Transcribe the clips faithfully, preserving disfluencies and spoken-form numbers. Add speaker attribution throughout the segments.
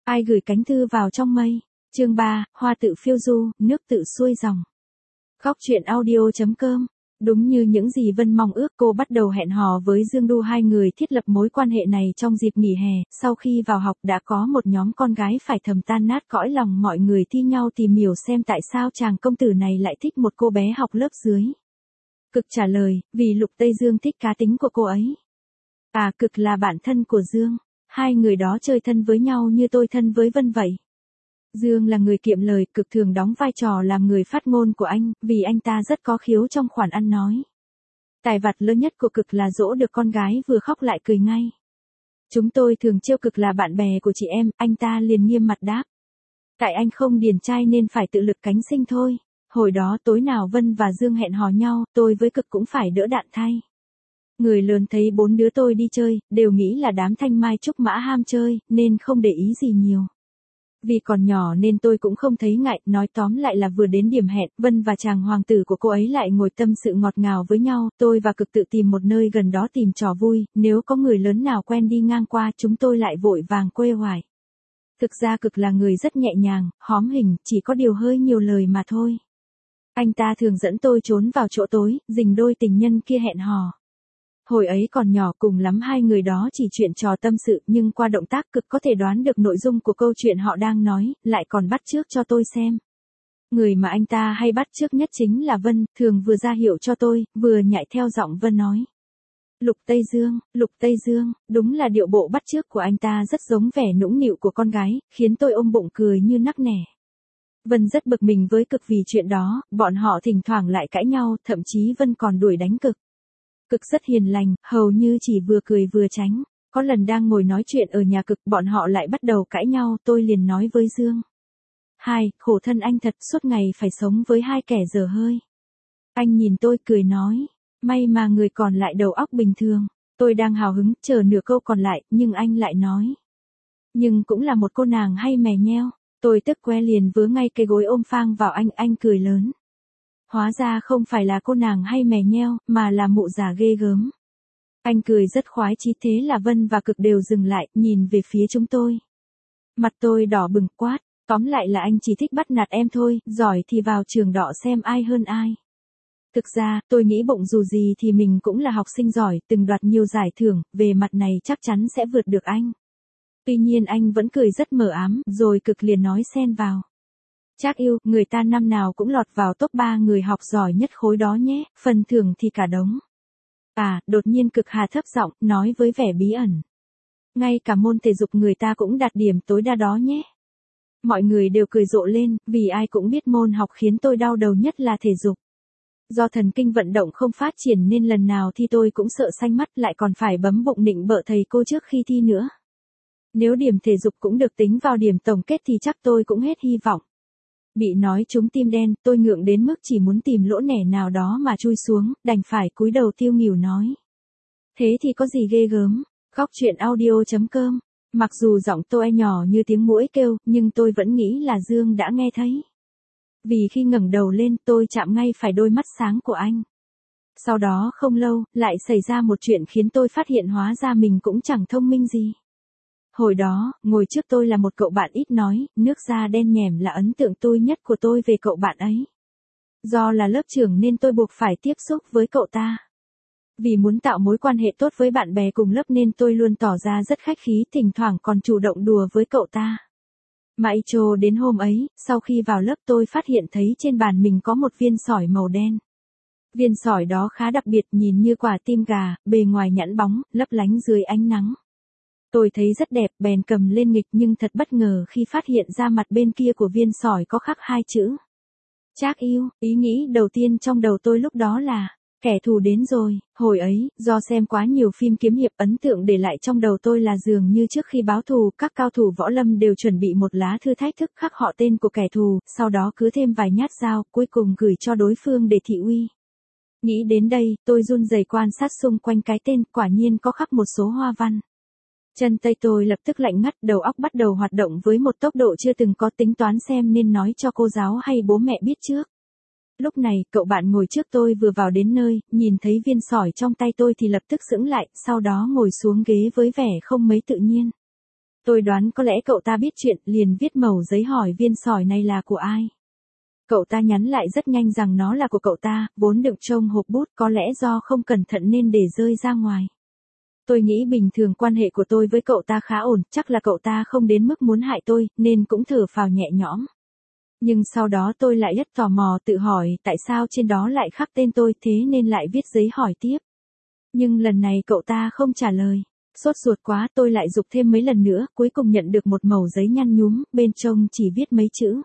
Speaker 1: Ai gửi cánh thư vào trong mây. Chương ba, hoa tự phiêu du, nước tự xuôi dòng. Góc truyện audio chấm com. Đúng như những gì Vân mong ước, cô bắt đầu hẹn hò với Dương Du, hai người thiết lập mối quan hệ này trong dịp nghỉ hè. Sau khi vào học đã có một nhóm con gái phải thầm tan nát cõi lòng, mọi người thi nhau tìm hiểu xem tại sao chàng công tử này lại thích một cô bé học lớp dưới. Cực trả lời, vì Lục Tây Dương thích cá tính của cô ấy. À, Cực là bạn thân của Dương. Hai người đó chơi thân với nhau như tôi thân với Vân vậy. Dương là người kiệm lời, Cực thường đóng vai trò làm người phát ngôn của anh, vì anh ta rất có khiếu trong khoản ăn nói. Tài vặt lớn nhất của Cực là dỗ được con gái vừa khóc lại cười ngay. Chúng tôi thường trêu Cực là bạn bè của chị em, anh ta liền nghiêm mặt đáp. Tại anh không điển trai nên phải tự lực cánh sinh thôi. Hồi đó tối nào Vân và Dương hẹn hò nhau, tôi với Cực cũng phải đỡ đạn thay. Người lớn thấy bốn đứa tôi đi chơi, đều nghĩ là đám thanh mai trúc mã ham chơi, nên không để ý gì nhiều. Vì còn nhỏ nên tôi cũng không thấy ngại, nói tóm lại là vừa đến điểm hẹn, Vân và chàng hoàng tử của cô ấy lại ngồi tâm sự ngọt ngào với nhau, tôi và Cực tự tìm một nơi gần đó tìm trò vui, nếu có người lớn nào quen đi ngang qua chúng tôi lại vội vàng quê hoài. Thực ra Cực là người rất nhẹ nhàng, hóm hình, chỉ có điều hơi nhiều lời mà thôi. Anh ta thường dẫn tôi trốn vào chỗ tối, rình đôi tình nhân kia hẹn hò. Hồi ấy còn nhỏ, cùng lắm hai người đó chỉ chuyện trò tâm sự, nhưng qua động tác Cực có thể đoán được nội dung của câu chuyện họ đang nói, lại còn bắt chước cho tôi xem. Người mà anh ta hay bắt chước nhất chính là Vân, thường vừa ra hiệu cho tôi, vừa nhại theo giọng Vân nói. Lục Tây Dương, Lục Tây Dương, đúng là điệu bộ bắt chước của anh ta rất giống vẻ nũng nịu của con gái, khiến tôi ôm bụng cười như nắc nẻ. Vân rất bực mình với Cực vì chuyện đó, bọn họ thỉnh thoảng lại cãi nhau, thậm chí Vân còn đuổi đánh Cực. Cực rất hiền lành, hầu như chỉ vừa cười vừa tránh. Có lần đang ngồi nói chuyện ở nhà Cực, bọn họ lại bắt đầu cãi nhau, tôi liền nói với Dương. Hai, khổ thân anh thật, suốt ngày phải sống với hai kẻ dở hơi. Anh nhìn tôi cười nói, may mà người còn lại đầu óc bình thường. Tôi đang hào hứng, chờ nửa câu còn lại, nhưng anh lại nói. Nhưng cũng là một cô nàng hay mè nheo. Tôi tức que liền vớ ngay cái gối ôm phang vào anh, anh cười lớn. Hóa ra không phải là cô nàng hay mè nheo, mà là mụ già ghê gớm. Anh cười rất khoái chí, thế là Vân và Cực đều dừng lại, nhìn về phía chúng tôi. Mặt tôi đỏ bừng quát, tóm lại là anh chỉ thích bắt nạt em thôi, giỏi thì vào trường đọ xem ai hơn ai. Thực ra, tôi nghĩ bụng dù gì thì mình cũng là học sinh giỏi, từng đoạt nhiều giải thưởng, về mặt này chắc chắn sẽ vượt được anh. Tuy nhiên anh vẫn cười rất mờ ám, rồi Cực liền nói xen vào. Trác yêu, người ta năm nào cũng lọt vào top ba người học giỏi nhất khối đó nhé, phần thưởng thì cả đống. À, đột nhiên Cực hà thấp giọng, nói với vẻ bí ẩn. Ngay cả môn thể dục người ta cũng đạt điểm tối đa đó nhé. Mọi người đều cười rộ lên, vì ai cũng biết môn học khiến tôi đau đầu nhất là thể dục. Do thần kinh vận động không phát triển nên lần nào thi tôi cũng sợ xanh mắt, lại còn phải bấm bụng nịnh bợ thầy cô trước khi thi nữa. Nếu điểm thể dục cũng được tính vào điểm tổng kết thì chắc tôi cũng hết hy vọng. Bị nói trúng tim đen, tôi ngượng đến mức chỉ muốn tìm lỗ nẻ nào đó mà chui xuống, đành phải cúi đầu tiêu nghỉu nói. Thế thì có gì ghê gớm. Góc truyện audio chấm com. Mặc dù giọng tôi nhỏ như tiếng muỗi kêu, nhưng tôi vẫn nghĩ là Dương đã nghe thấy. Vì khi ngẩng đầu lên, tôi chạm ngay phải đôi mắt sáng của anh. Sau đó không lâu, lại xảy ra một chuyện khiến tôi phát hiện hóa ra mình cũng chẳng thông minh gì. Hồi đó, ngồi trước tôi là một cậu bạn ít nói, nước da đen nhẻm là ấn tượng tôi nhất của tôi về cậu bạn ấy. Do là lớp trưởng nên tôi buộc phải tiếp xúc với cậu ta. Vì muốn tạo mối quan hệ tốt với bạn bè cùng lớp nên tôi luôn tỏ ra rất khách khí, thỉnh thoảng còn chủ động đùa với cậu ta. Mãi cho đến hôm ấy, sau khi vào lớp tôi phát hiện thấy trên bàn mình có một viên sỏi màu đen. Viên sỏi đó khá đặc biệt, nhìn như quả tim gà, bề ngoài nhẵn bóng, lấp lánh dưới ánh nắng. Tôi thấy rất đẹp, bèn cầm lên nghịch, nhưng thật bất ngờ khi phát hiện ra mặt bên kia của viên sỏi có khắc hai chữ. Trác yêu. Ý nghĩ đầu tiên trong đầu tôi lúc đó là, kẻ thù đến rồi. Hồi ấy, do xem quá nhiều phim kiếm hiệp, ấn tượng để lại trong đầu tôi là dường như trước khi báo thù, các cao thủ võ lâm đều chuẩn bị một lá thư thách thức khắc họ tên của kẻ thù, sau đó cứ thêm vài nhát dao, cuối cùng gửi cho đối phương để thị uy. Nghĩ đến đây, tôi run rẩy quan sát xung quanh cái tên, quả nhiên có khắc một số hoa văn. Chân tay tôi lập tức lạnh ngắt, đầu óc bắt đầu hoạt động với một tốc độ chưa từng có, tính toán xem nên nói cho cô giáo hay bố mẹ biết trước. Lúc này, cậu bạn ngồi trước tôi vừa vào đến nơi, nhìn thấy viên sỏi trong tay tôi thì lập tức sững lại, sau đó ngồi xuống ghế với vẻ không mấy tự nhiên. Tôi đoán có lẽ cậu ta biết chuyện, liền viết mẩu giấy hỏi viên sỏi này là của ai. Cậu ta nhắn lại rất nhanh rằng nó là của cậu ta, vốn đựng trong hộp bút, có lẽ do không cẩn thận nên để rơi ra ngoài. Tôi nghĩ bình thường quan hệ của tôi với cậu ta khá ổn, chắc là cậu ta không đến mức muốn hại tôi, nên cũng thở phào nhẹ nhõm. Nhưng sau đó tôi lại rất tò mò tự hỏi tại sao trên đó lại khắc tên tôi, thế nên lại viết giấy hỏi tiếp. Nhưng lần này cậu ta không trả lời. Sốt ruột quá, tôi lại giục thêm mấy lần nữa, cuối cùng nhận được một mẩu giấy nhăn nhúm, bên trong chỉ viết mấy chữ.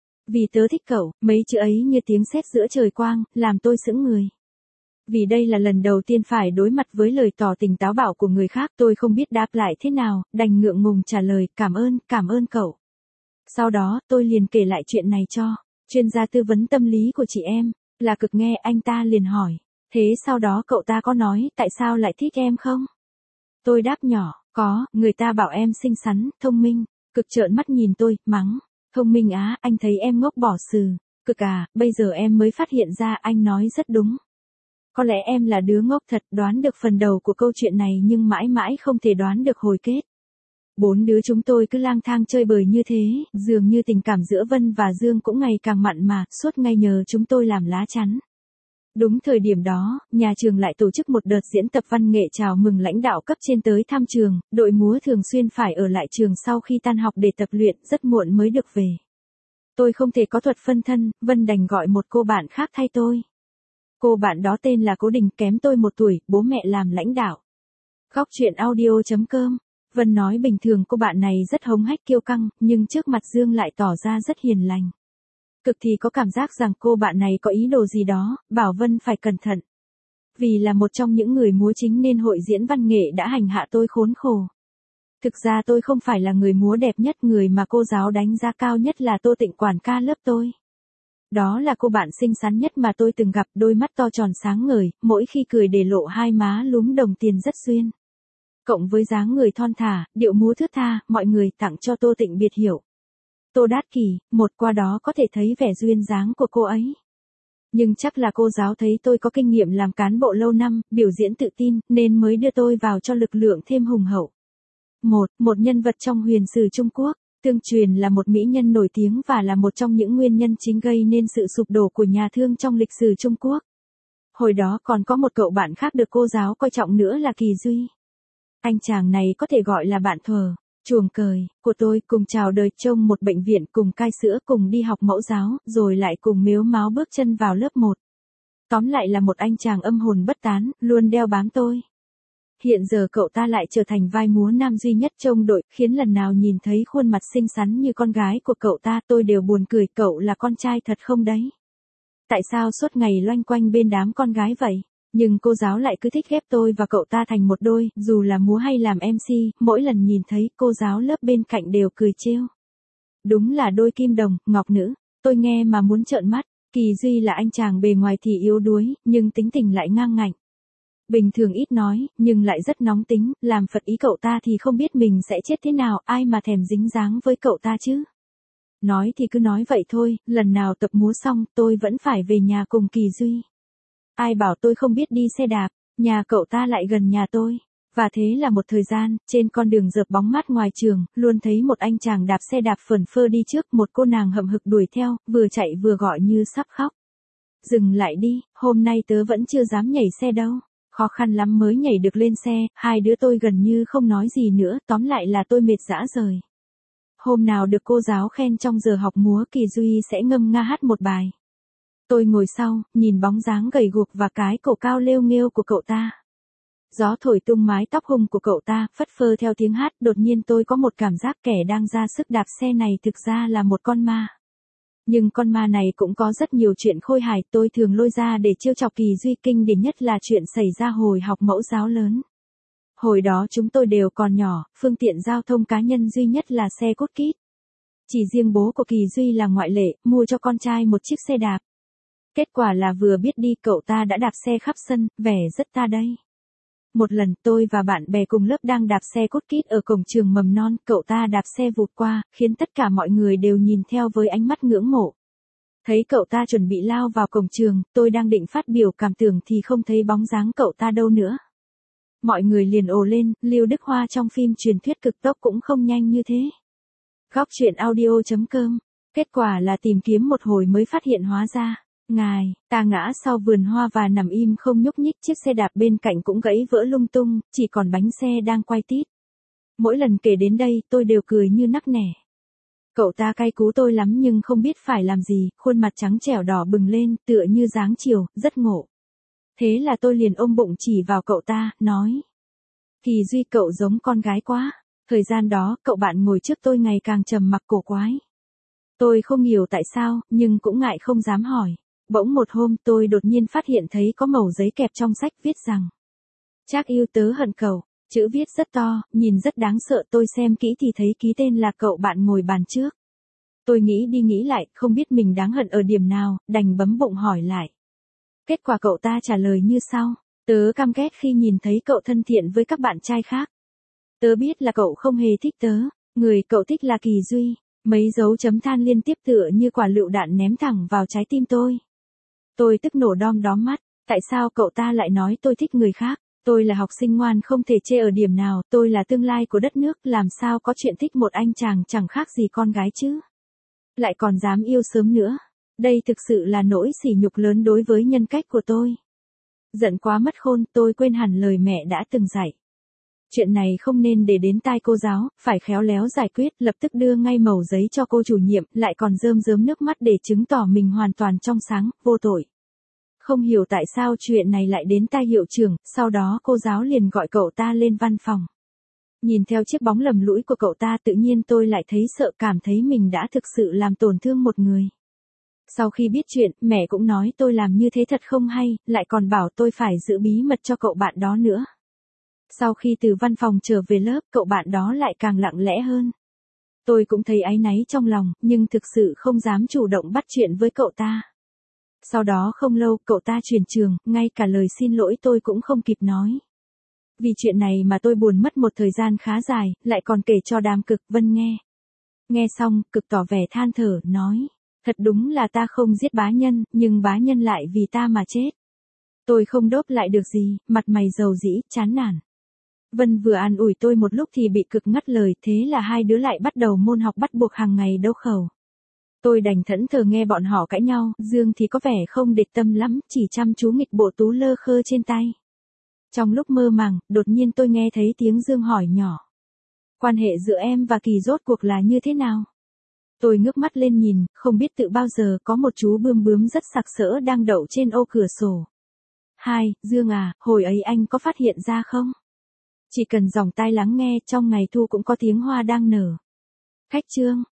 Speaker 1: Vì tớ thích cậu, mấy chữ ấy như tiếng sét giữa trời quang, làm tôi sững người. Vì đây là lần đầu tiên phải đối mặt với lời tỏ tình táo bạo của người khác, tôi không biết đáp lại thế nào, đành ngượng ngùng trả lời, cảm ơn, cảm ơn cậu. Sau đó, tôi liền kể lại chuyện này cho chuyên gia tư vấn tâm lý của chị em, là Cực nghe. Anh ta liền hỏi, thế sau đó cậu ta có nói tại sao lại thích em không? Tôi đáp nhỏ, có, người ta bảo em xinh xắn, thông minh. Cực trợn mắt nhìn tôi, mắng, thông minh á, anh thấy em ngốc bỏ sừ. Cực à, bây giờ em mới phát hiện ra anh nói rất đúng. Có lẽ em là đứa ngốc thật, đoán được phần đầu của câu chuyện này nhưng mãi mãi không thể đoán được hồi kết. Bốn đứa chúng tôi cứ lang thang chơi bời như thế, dường như tình cảm giữa Vân và Dương cũng ngày càng mặn mà, suốt ngày nhờ chúng tôi làm lá chắn. Đúng thời điểm đó, nhà trường lại tổ chức một đợt diễn tập văn nghệ chào mừng lãnh đạo cấp trên tới thăm trường, đội múa thường xuyên phải ở lại trường sau khi tan học để tập luyện, rất muộn mới được về. Tôi không thể có thuật phân thân, Vân đành gọi một cô bạn khác thay tôi. Cô bạn đó tên là Cố Đình, kém tôi một tuổi, bố mẹ làm lãnh đạo. Góc truyện audio chấm com. Vân nói bình thường cô bạn này rất hống hách kiêu căng, nhưng trước mặt Dương lại tỏ ra rất hiền lành. Cực thì có cảm giác rằng cô bạn này có ý đồ gì đó, bảo Vân phải cẩn thận. Vì là một trong những người múa chính nên hội diễn văn nghệ đã hành hạ tôi khốn khổ. Thực ra tôi không phải là người múa đẹp nhất, người mà cô giáo đánh giá cao nhất là Tô Tịnh, quản ca lớp tôi. Đó là cô bạn xinh xắn nhất mà tôi từng gặp, đôi mắt to tròn sáng ngời, mỗi khi cười để lộ hai má lúm đồng tiền rất xuyên. Cộng với dáng người thon thả, điệu múa thướt tha, mọi người tặng cho Tô Tịnh biệt hiệu Tô Đát Kỷ, một qua đó có thể thấy vẻ duyên dáng của cô ấy. Nhưng chắc là cô giáo thấy tôi có kinh nghiệm làm cán bộ lâu năm, biểu diễn tự tin, nên mới đưa tôi vào cho lực lượng thêm hùng hậu. Một, một nhân vật trong huyền sử Trung Quốc, tương truyền là một mỹ nhân nổi tiếng và là một trong những nguyên nhân chính gây nên sự sụp đổ của nhà thương trong lịch sử Trung Quốc. Hồi đó còn có một cậu bạn khác được cô giáo coi trọng nữa là Kỳ Duy. Anh chàng này có thể gọi là bạn thuở, chuồng cời, của tôi, cùng chào đời trong một bệnh viện, cùng cai sữa, cùng đi học mẫu giáo, rồi lại cùng mếu máo bước chân vào lớp một. Tóm lại là một anh chàng âm hồn bất tán, luôn đeo bám tôi. Hiện giờ cậu ta lại trở thành vai múa nam duy nhất trong đội, khiến lần nào nhìn thấy khuôn mặt xinh xắn như con gái của cậu ta tôi đều buồn cười, cậu là con trai thật không đấy? Tại sao suốt ngày loanh quanh bên đám con gái vậy? Nhưng cô giáo lại cứ thích ghép tôi và cậu ta thành một đôi, dù là múa hay làm em xê, mỗi lần nhìn thấy cô giáo lớp bên cạnh đều cười trêu. Đúng là đôi kim đồng, ngọc nữ, tôi nghe mà muốn trợn mắt. Kỳ Duy là anh chàng bề ngoài thì yếu đuối, nhưng tính tình lại ngang ngạnh. Bình thường ít nói, nhưng lại rất nóng tính, làm phật ý cậu ta thì không biết mình sẽ chết thế nào, ai mà thèm dính dáng với cậu ta chứ. Nói thì cứ nói vậy thôi, lần nào tập múa xong, tôi vẫn phải về nhà cùng Kỳ Duy. Ai bảo tôi không biết đi xe đạp, nhà cậu ta lại gần nhà tôi. Và thế là một thời gian, trên con đường dợp bóng mát ngoài trường, luôn thấy một anh chàng đạp xe đạp phởn phơ đi trước, một cô nàng hậm hực đuổi theo, vừa chạy vừa gọi như sắp khóc. Dừng lại đi, hôm nay tớ vẫn chưa dám nhảy xe đâu. Khó khăn lắm mới nhảy được lên xe, hai đứa tôi gần như không nói gì nữa, tóm lại là tôi mệt rã rời. Hôm nào được cô giáo khen trong giờ học múa, Kỳ Duy sẽ ngâm nga hát một bài. Tôi ngồi sau, nhìn bóng dáng gầy guộc và cái cổ cao lêu nghêu của cậu ta. Gió thổi tung mái tóc hung của cậu ta, phất phơ theo tiếng hát, đột nhiên tôi có một cảm giác kẻ đang ra sức đạp xe này thực ra là một con ma. Nhưng con ma này cũng có rất nhiều chuyện khôi hài, tôi thường lôi ra để trêu chọc Kỳ Duy, kinh điển nhất là chuyện xảy ra hồi học mẫu giáo lớn. Hồi đó chúng tôi đều còn nhỏ, phương tiện giao thông cá nhân duy nhất là xe cút kít. Chỉ riêng bố của Kỳ Duy là ngoại lệ, mua cho con trai một chiếc xe đạp. Kết quả là vừa biết đi cậu ta đã đạp xe khắp sân, vẻ rất ta đây. Một lần tôi và bạn bè cùng lớp đang đạp xe cút kít ở cổng trường mầm non, cậu ta đạp xe vụt qua, khiến tất cả mọi người đều nhìn theo với ánh mắt ngưỡng mộ. Thấy cậu ta chuẩn bị lao vào cổng trường, tôi đang định phát biểu cảm tưởng thì không thấy bóng dáng cậu ta đâu nữa. Mọi người liền ồ lên, Lưu Đức Hoa trong phim truyền thuyết cực tốc cũng không nhanh như thế. Góc truyện audio chấm com. Kết quả là tìm kiếm một hồi mới phát hiện hóa ra, ngài, ta ngã sau vườn hoa và nằm im không nhúc nhích, chiếc xe đạp bên cạnh cũng gãy vỡ lung tung, chỉ còn bánh xe đang quay tít. Mỗi lần kể đến đây tôi đều cười như nắc nẻ. Cậu ta cay cú tôi lắm nhưng không biết phải làm gì, khuôn mặt trắng trẻo đỏ bừng lên, tựa như dáng chiều, rất ngộ. Thế là tôi liền ôm bụng chỉ vào cậu ta, nói. Kỳ Duy, cậu giống con gái quá. Thời gian đó, cậu bạn ngồi trước tôi ngày càng trầm mặc cổ quái. Tôi không hiểu tại sao, nhưng cũng ngại không dám hỏi. Bỗng một hôm tôi đột nhiên phát hiện thấy có mẩu giấy kẹp trong sách viết rằng. Trác yêu tớ hận cậu, chữ viết rất to, nhìn rất đáng sợ, tôi xem kỹ thì thấy ký tên là cậu bạn ngồi bàn trước. Tôi nghĩ đi nghĩ lại, không biết mình đáng hận ở điểm nào, đành bấm bụng hỏi lại. Kết quả cậu ta trả lời như sau. Tớ căm ghét khi nhìn thấy cậu thân thiện với các bạn trai khác. Tớ biết là cậu không hề thích tớ, người cậu thích là Kỳ Duy. Mấy dấu chấm than liên tiếp tựa như quả lựu đạn ném thẳng vào trái tim tôi. Tôi tức nổ đom đóm mắt, tại sao cậu ta lại nói tôi thích người khác? Tôi là học sinh ngoan không thể chê ở điểm nào, tôi là tương lai của đất nước, làm sao có chuyện thích một anh chàng chẳng khác gì con gái chứ? Lại còn dám yêu sớm nữa. Đây thực sự là nỗi sỉ nhục lớn đối với nhân cách của tôi. Giận quá mất khôn, tôi quên hẳn lời mẹ đã từng dạy. Chuyện này không nên để đến tai cô giáo, phải khéo léo giải quyết, lập tức đưa ngay mẩu giấy cho cô chủ nhiệm, lại còn rơm rớm nước mắt để chứng tỏ mình hoàn toàn trong sáng, vô tội. Không hiểu tại sao chuyện này lại đến tai hiệu trưởng, sau đó cô giáo liền gọi cậu ta lên văn phòng. Nhìn theo chiếc bóng lầm lũi của cậu ta tự nhiên tôi lại thấy sợ, cảm thấy mình đã thực sự làm tổn thương một người. Sau khi biết chuyện, mẹ cũng nói tôi làm như thế thật không hay, lại còn bảo tôi phải giữ bí mật cho cậu bạn đó nữa. Sau khi từ văn phòng trở về lớp, cậu bạn đó lại càng lặng lẽ hơn. Tôi cũng thấy áy náy trong lòng, nhưng thực sự không dám chủ động bắt chuyện với cậu ta. Sau đó không lâu, cậu ta chuyển trường, ngay cả lời xin lỗi tôi cũng không kịp nói. Vì chuyện này mà tôi buồn mất một thời gian khá dài, lại còn kể cho Đàm Cực Vân nghe. Nghe xong, Cực tỏ vẻ than thở, nói. Thật đúng là ta không giết bá nhân, nhưng bá nhân lại vì ta mà chết. Tôi không đốp lại được gì, mặt mày dầu dĩ, chán nản. Vân vừa an ủi tôi một lúc thì bị Cực ngắt lời, thế là hai đứa lại bắt đầu môn học bắt buộc hàng ngày đấu khẩu. Tôi đành thẫn thờ nghe bọn họ cãi nhau, Dương thì có vẻ không để tâm lắm, chỉ chăm chú nghịch bộ tú lơ khơ trên tay. Trong lúc mơ màng, đột nhiên tôi nghe thấy tiếng Dương hỏi nhỏ. Quan hệ giữa em và Kỳ rốt cuộc là như thế nào? Tôi ngước mắt lên nhìn, không biết tự bao giờ có một chú bươm bướm rất sặc sỡ đang đậu trên ô cửa sổ. Hai, Dương à, hồi ấy anh có phát hiện ra không? Chỉ cần dòng tai lắng nghe, trong ngày thu cũng có tiếng hoa đang nở. Khách Trương,